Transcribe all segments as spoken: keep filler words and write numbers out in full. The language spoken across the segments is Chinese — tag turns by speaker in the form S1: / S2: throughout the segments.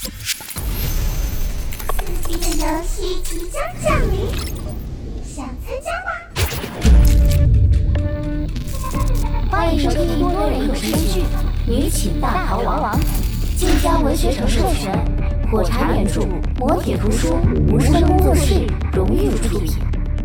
S1: 刺激的游戏即将降临，想参加吗？欢迎收听多人有声剧《女寝大逃亡》，晋江文学城授权，火柴原著，磨铁图书，无声工作室荣誉出品。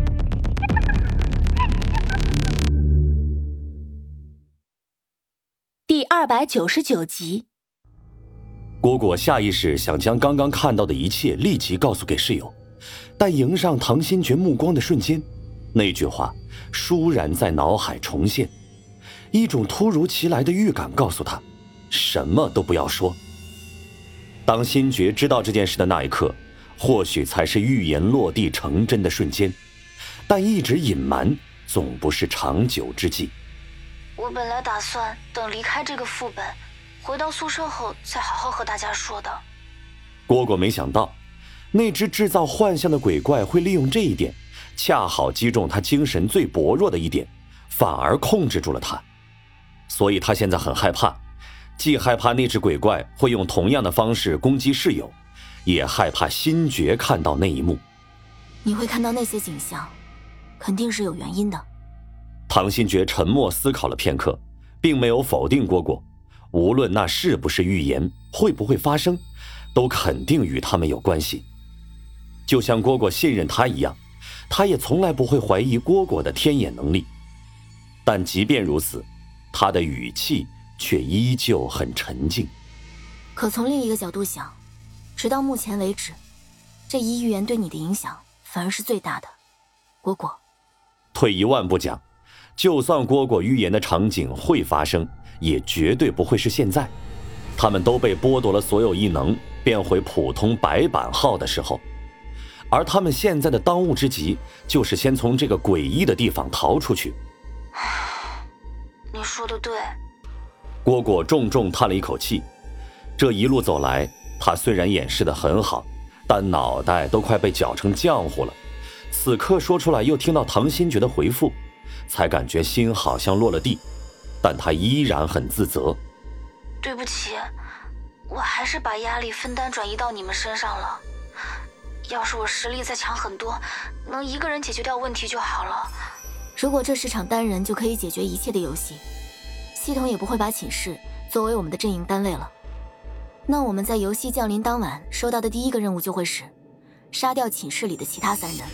S1: 第二百九十九集。
S2: 蝈蝈下意识想将刚刚看到的一切立即告诉给室友，但迎上唐新觉目光的瞬间，那句话倏然在脑海重现，一种突如其来的预感告诉他，什么都不要说。当新觉知道这件事的那一刻，或许才是预言落地成真的瞬间，但一直隐瞒总不是长久之计。
S3: 我本来打算等离开这个副本，回到宿舍后再好好和大家说的。
S2: 蝈蝈没想到，那只制造幻象的鬼怪会利用这一点，恰好击中他精神最薄弱的一点，反而控制住了他。所以他现在很害怕，既害怕那只鬼怪会用同样的方式攻击室友，也害怕新觉看到那一幕。
S3: 你会看到那些景象，肯定是有原因的。
S2: 唐新觉沉默思考了片刻，并没有否定蝈蝈，无论那是不是预言，会不会发生，都肯定与他们有关系。就像蝈蝈信任他一样，他也从来不会怀疑蝈蝈的天眼能力。但即便如此，他的语气却依旧很沉静。
S3: 可从另一个角度想，直到目前为止，这一预言对你的影响反而是最大的。蝈蝈，
S2: 退一万步讲，就算蝈蝈预言的场景会发生，也绝对不会是现在。他们都被剥夺了所有异能，变回普通白板号的时候。而他们现在的当务之急，就是先从这个诡异的地方逃出去。
S3: 你说的对。
S2: 蝈蝈重重叹了一口气。这一路走来，他虽然掩饰得很好，但脑袋都快被搅成浆糊了。此刻说出来，又听到唐新觉的回复，才感觉心好像落了地，但他依然很自责。
S3: 对不起，我还是把压力分担转移到你们身上了。要是我实力再强很多，能一个人解决掉问题就好了。如果这是场单人就可以解决一切的游戏，系统也不会把寝室作为我们的阵营单位了。那我们在游戏降临当晚收到的第一个任务就会是杀掉寝室里的其他三人。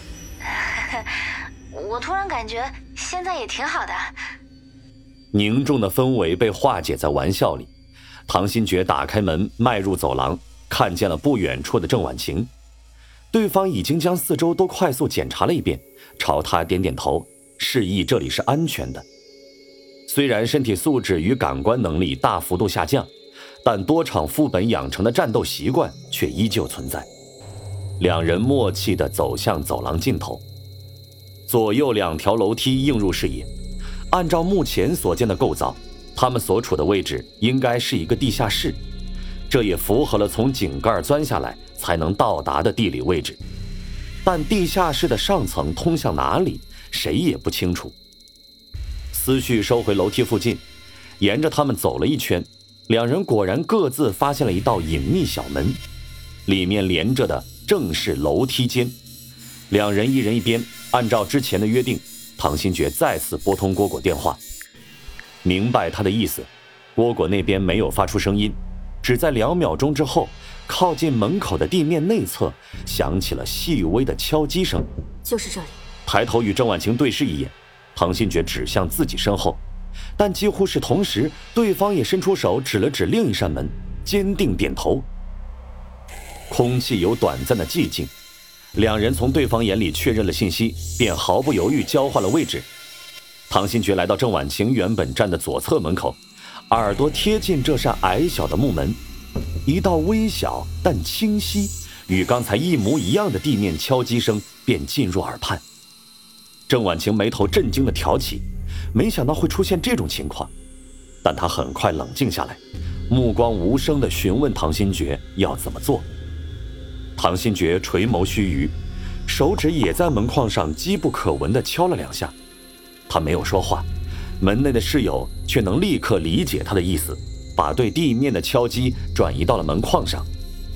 S3: 我突然感觉现在也挺好的。
S2: 凝重的氛围被化解在玩笑里。唐新觉打开门迈入走廊，看见了不远处的郑婉晴。对方已经将四周都快速检查了一遍，朝他点点头，示意这里是安全的。虽然身体素质与感官能力大幅度下降，但多场副本养成的战斗习惯却依旧存在。两人默契地走向走廊尽头，左右两条楼梯映入视野。按照目前所见的构造，他们所处的位置应该是一个地下室，这也符合了从井盖钻下来才能到达的地理位置。但地下室的上层通向哪里，谁也不清楚。思绪收回楼梯附近，沿着他们走了一圈，两人果然各自发现了一道隐秘小门，里面连着的正是楼梯间。两人一人一边，按照之前的约定，唐新觉再次拨通蝈蝈电话。明白他的意思，蝈蝈那边没有发出声音，只在两秒钟之后，靠近门口的地面内侧响起了细微的敲击声。
S3: 就是这里。
S2: 抬头与郑婉晴对视一眼，唐新觉指向自己身后，但几乎是同时，对方也伸出手指了指另一扇门，坚定点头。空气有短暂的寂静，两人从对方眼里确认了信息，便毫不犹豫交换了位置。唐新觉来到郑婉晴原本站的左侧门口，耳朵贴近这扇矮小的木门，一道微小但清晰、与刚才一模一样的地面敲击声便进入耳畔。郑婉晴眉头震惊地挑起，没想到会出现这种情况，但她很快冷静下来，目光无声地询问唐新觉要怎么做。唐新觉垂眸须臾，手指也在门框上机不可闻地敲了两下。他没有说话，门内的室友却能立刻理解他的意思，把对地面的敲击转移到了门框上。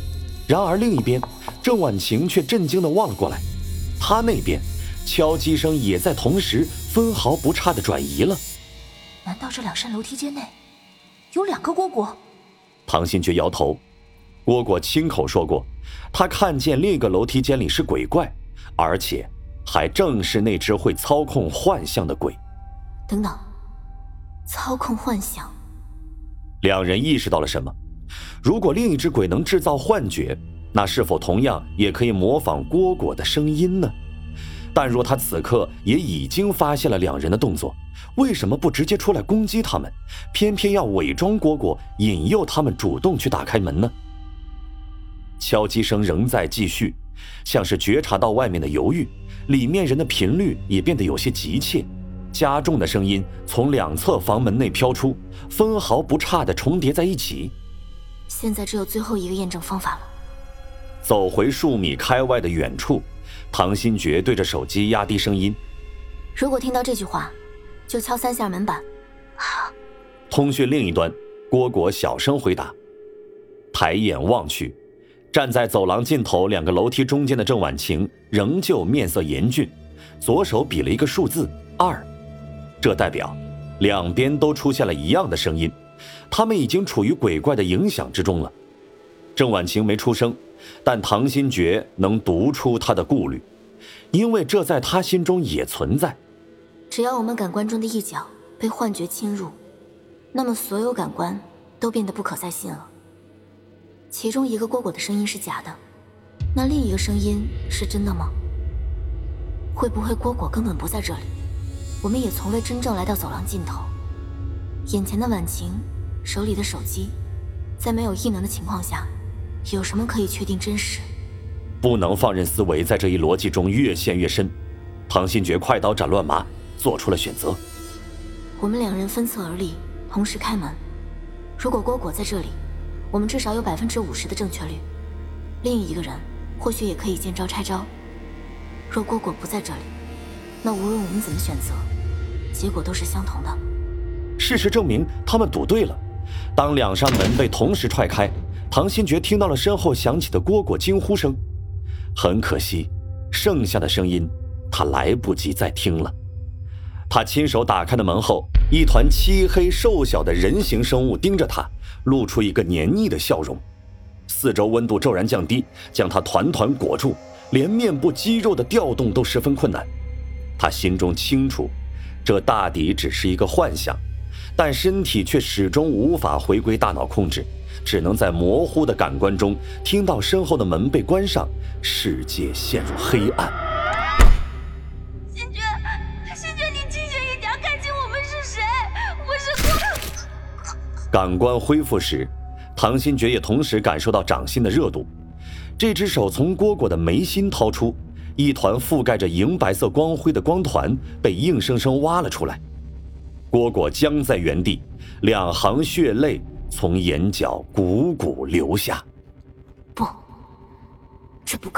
S2: 然而另一边，郑婉晴却震惊地望了过来，她那边敲击声也在同时分毫不差地转移了。
S4: 难道这两扇楼梯间内有两个蝈蝈？
S2: 唐新觉摇头，蝈蝈亲口说过，他看见另一个楼梯间里是鬼怪，而且还正是那只会操控幻象的鬼。
S4: 等等，操控幻象。
S2: 两人意识到了什么？如果另一只鬼能制造幻觉，那是否同样也可以模仿蝈蝈的声音呢？但若他此刻也已经发现了两人的动作，为什么不直接出来攻击他们，偏偏要伪装蝈蝈，引诱他们主动去打开门呢？敲击声仍在继续，像是觉察到外面的犹豫，里面人的频率也变得有些急切，加重的声音从两侧房门内飘出，分毫不差地重叠在一起。
S4: 现在只有最后一个验证方法了。
S2: 走回数米开外的远处，唐新觉对着手机压低声音：
S4: 如果听到这句话，就敲三下门板。
S3: 好。
S2: 通讯另一端，蝈蝈小声回答。抬眼望去，站在走廊尽头两个楼梯中间的郑婉晴仍旧面色严峻，左手比了一个数字二，这代表两边都出现了一样的声音，他们已经处于鬼怪的影响之中了。郑婉晴没出声，但唐新觉能读出他的顾虑，因为这在他心中也存在。
S4: 只要我们感官中的一角被幻觉侵入，那么所有感官都变得不可再信了。其中一个蝈蝈的声音是假的，那另一个声音是真的吗？会不会蝈蝈根本不在这里，我们也从未真正来到走廊尽头？眼前的婉晴手里的手机，在没有异能的情况下，有什么可以确定真实？
S2: 不能放任思维在这一逻辑中越陷越深。唐新觉快刀斩乱麻，做出了选择。
S4: 我们两人分侧而立，同时开门。如果蝈蝈在这里，我们至少有百分之五十的正确率。另一个人或许也可以见招拆招。若蝈蝈不在这里，那无论我们怎么选择，结果都是相同的。
S2: 事实证明，他们赌对了。当两扇门被同时踹开，唐新觉听到了身后响起的蝈蝈惊呼声。很可惜，剩下的声音他来不及再听了。他亲手打开的门后，一团漆黑瘦小的人形生物盯着他，露出一个黏腻的笑容。四周温度骤然降低，将他团团裹住，连面部肌肉的调动都十分困难。他心中清楚，这大抵只是一个幻象，但身体却始终无法回归大脑控制，只能在模糊的感官中听到身后的门被关上，世界陷入黑暗。
S3: 新觉，新觉，你清醒一点，看清我们是谁。我是蝈。
S2: 感官恢复时，唐新觉也同时感受到掌心的热度。这只手从蝈蝈的眉心掏出一团覆盖着银白色光辉的光团，被硬生生挖了出来。蝈蝈僵在原地，两行血泪从眼角汩汩流下。
S4: 不，这不够。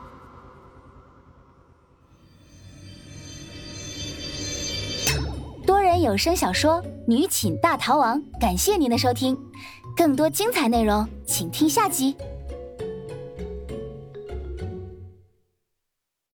S1: 多人有声小说《女寝大逃亡》，感谢您的收听，更多精彩内容请听下集。